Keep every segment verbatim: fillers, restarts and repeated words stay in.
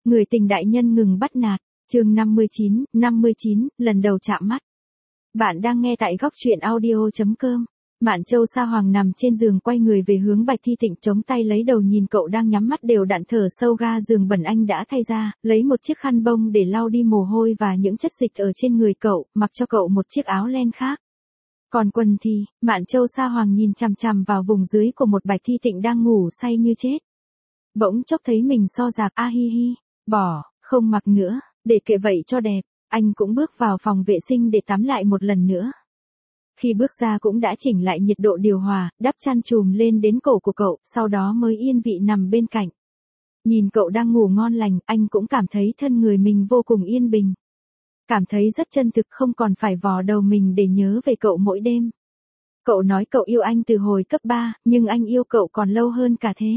Người tình đại nhân ngừng bắt nạt, chương năm mươi chín, năm mươi chín, lần đầu chạm mắt. Bạn đang nghe tại góc truyện audio.com. Mạn Châu Sa Hoàng nằm trên giường quay người về hướng Bạch Thi Tịnh, chống tay lấy đầu nhìn cậu đang nhắm mắt đều đặn thở sâu. Ga giường bẩn anh đã thay ra, lấy một chiếc khăn bông để lau đi mồ hôi và những chất dịch ở trên người cậu, mặc cho cậu một chiếc áo len khác. Còn quần thì, Mạn Châu Sa Hoàng nhìn chằm chằm vào vùng dưới của một Bạch Thi Tịnh đang ngủ say như chết. Bỗng chốc thấy mình so rạp, a hi hi, bỏ, không mặc nữa, để kệ vậy cho đẹp. Anh cũng bước vào phòng vệ sinh để tắm lại một lần nữa. Khi bước ra cũng đã chỉnh lại nhiệt độ điều hòa, đắp chăn chùm lên đến cổ của cậu, sau đó mới yên vị nằm bên cạnh. Nhìn cậu đang ngủ ngon lành, anh cũng cảm thấy thân người mình vô cùng yên bình. Cảm thấy rất chân thực, không còn phải vò đầu mình để nhớ về cậu mỗi đêm. Cậu nói cậu yêu anh từ hồi cấp ba, nhưng anh yêu cậu còn lâu hơn cả thế.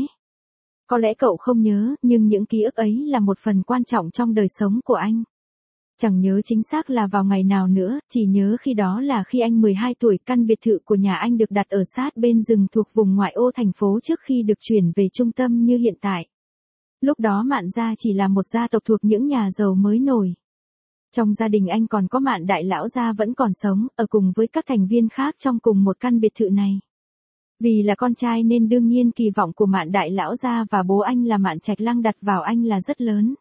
Có lẽ cậu không nhớ, nhưng những ký ức ấy là một phần quan trọng trong đời sống của anh. Chẳng nhớ chính xác là vào ngày nào nữa, chỉ nhớ khi đó là khi anh mười hai tuổi, căn biệt thự của nhà anh được đặt ở sát bên rừng thuộc vùng ngoại ô thành phố trước khi được chuyển về trung tâm như hiện tại. Lúc đó Mạn gia chỉ là một gia tộc thuộc những nhà giàu mới nổi. Trong gia đình anh còn có Mạn đại lão gia vẫn còn sống, ở cùng với các thành viên khác trong cùng một căn biệt thự này. Vì là con trai nên đương nhiên kỳ vọng của Mạn đại lão gia và bố anh là Mạn Trạch Lăng đặt vào anh là rất lớn.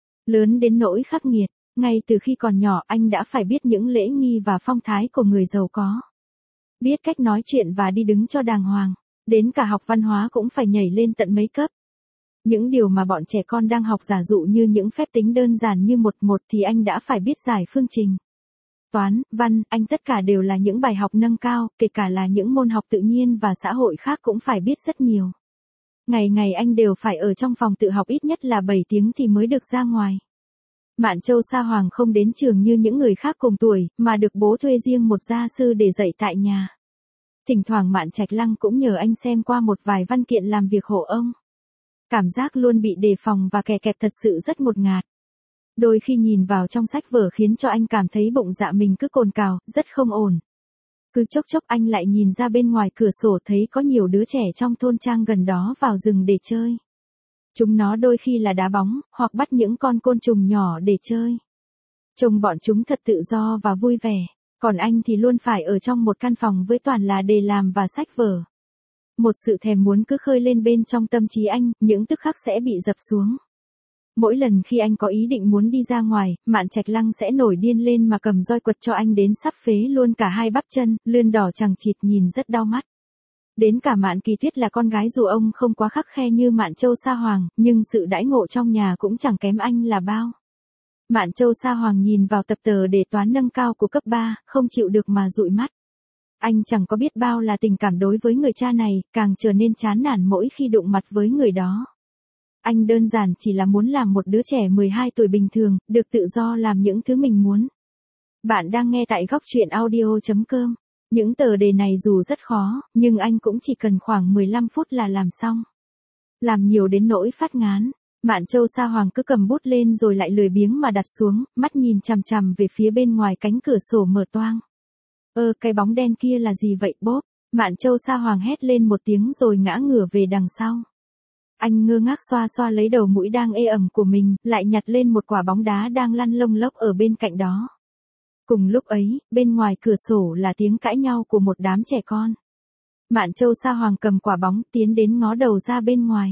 Lớn đến nỗi khắc nghiệt. Ngay từ khi còn nhỏ anh đã phải biết những lễ nghi và phong thái của người giàu có. Biết cách nói chuyện và đi đứng cho đàng hoàng. Đến cả học văn hóa cũng phải nhảy lên tận mấy cấp. Những điều mà bọn trẻ con đang học giả dụ như những phép tính đơn giản như một một thì anh đã phải biết giải phương trình. Toán, văn, anh tất cả đều là những bài học nâng cao, kể cả là những môn học tự nhiên và xã hội khác cũng phải biết rất nhiều. Ngày ngày anh đều phải ở trong phòng tự học ít nhất là bảy tiếng thì mới được ra ngoài. Mạn Châu Sa Hoàng không đến trường như những người khác cùng tuổi, mà được bố thuê riêng một gia sư để dạy tại nhà. Thỉnh thoảng Mạn Trạch Lăng cũng nhờ anh xem qua một vài văn kiện làm việc hộ ông. Cảm giác luôn bị đề phòng và kè kẹt thật sự rất ngột ngạt. Đôi khi nhìn vào trong sách vở khiến cho anh cảm thấy bụng dạ mình cứ cồn cào, rất không ổn. Cứ chốc chốc anh lại nhìn ra bên ngoài cửa sổ thấy có nhiều đứa trẻ trong thôn trang gần đó vào rừng để chơi. Chúng nó đôi khi là đá bóng, hoặc bắt những con côn trùng nhỏ để chơi. Trông bọn chúng thật tự do và vui vẻ, còn anh thì luôn phải ở trong một căn phòng với toàn là đề làm và sách vở. Một sự thèm muốn cứ khơi lên bên trong tâm trí anh, những tức khắc sẽ bị dập xuống. Mỗi lần khi anh có ý định muốn đi ra ngoài, Mạn Trạch Lăng sẽ nổi điên lên mà cầm roi quật cho anh đến sắp phế luôn cả hai bắp chân, lươn đỏ chằng chịt nhìn rất đau mắt. Đến cả Mạn Kỳ Tuyết là con gái dù ông không quá khắt khe như Mạn Châu Sa Hoàng, nhưng sự đãi ngộ trong nhà cũng chẳng kém anh là bao. Mạn Châu Sa Hoàng nhìn vào tập tờ đề toán nâng cao của cấp ba, không chịu được mà dụi mắt. Anh chẳng có biết bao là tình cảm đối với người cha này, càng trở nên chán nản mỗi khi đụng mặt với người đó. Anh đơn giản chỉ là muốn làm một đứa trẻ mười hai tuổi bình thường, được tự do làm những thứ mình muốn. Bạn đang nghe tại góc truyện audio.com. Những tờ đề này dù rất khó, nhưng anh cũng chỉ cần khoảng mười lăm phút là làm xong. Làm nhiều đến nỗi phát ngán, Mạn Châu Sa Hoàng cứ cầm bút lên rồi lại lười biếng mà đặt xuống, mắt nhìn chằm chằm về phía bên ngoài cánh cửa sổ mở toang. Ơ, cái bóng đen kia là gì vậy bốp? Mạn Châu Sa Hoàng hét lên một tiếng rồi ngã ngửa về đằng sau. Anh ngơ ngác xoa xoa lấy đầu mũi đang ê ẩm của mình, lại nhặt lên một quả bóng đá đang lăn lông lốc ở bên cạnh đó. Cùng lúc ấy, bên ngoài cửa sổ là tiếng cãi nhau của một đám trẻ con. Mạn Châu Sa Hoàng cầm quả bóng tiến đến ngó đầu ra bên ngoài.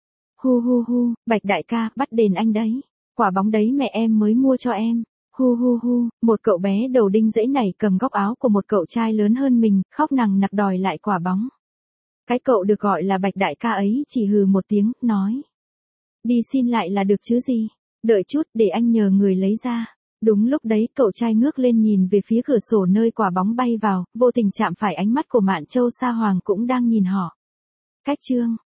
Hu hu hu, Bạch đại ca, bắt đền anh đấy. Quả bóng đấy mẹ em mới mua cho em. Hu hu hu, một cậu bé đầu đinh dãy nảy cầm góc áo của một cậu trai lớn hơn mình, khóc nằng nặc đòi lại quả bóng. Cái cậu được gọi là Bạch đại ca ấy chỉ hừ một tiếng, nói. Đi xin lại là được chứ gì. Đợi chút để anh nhờ người lấy ra. Đúng lúc đấy cậu trai ngước lên nhìn về phía cửa sổ nơi quả bóng bay vào, vô tình chạm phải ánh mắt của Mạn Châu Sa Hoàng cũng đang nhìn họ. Cách chương,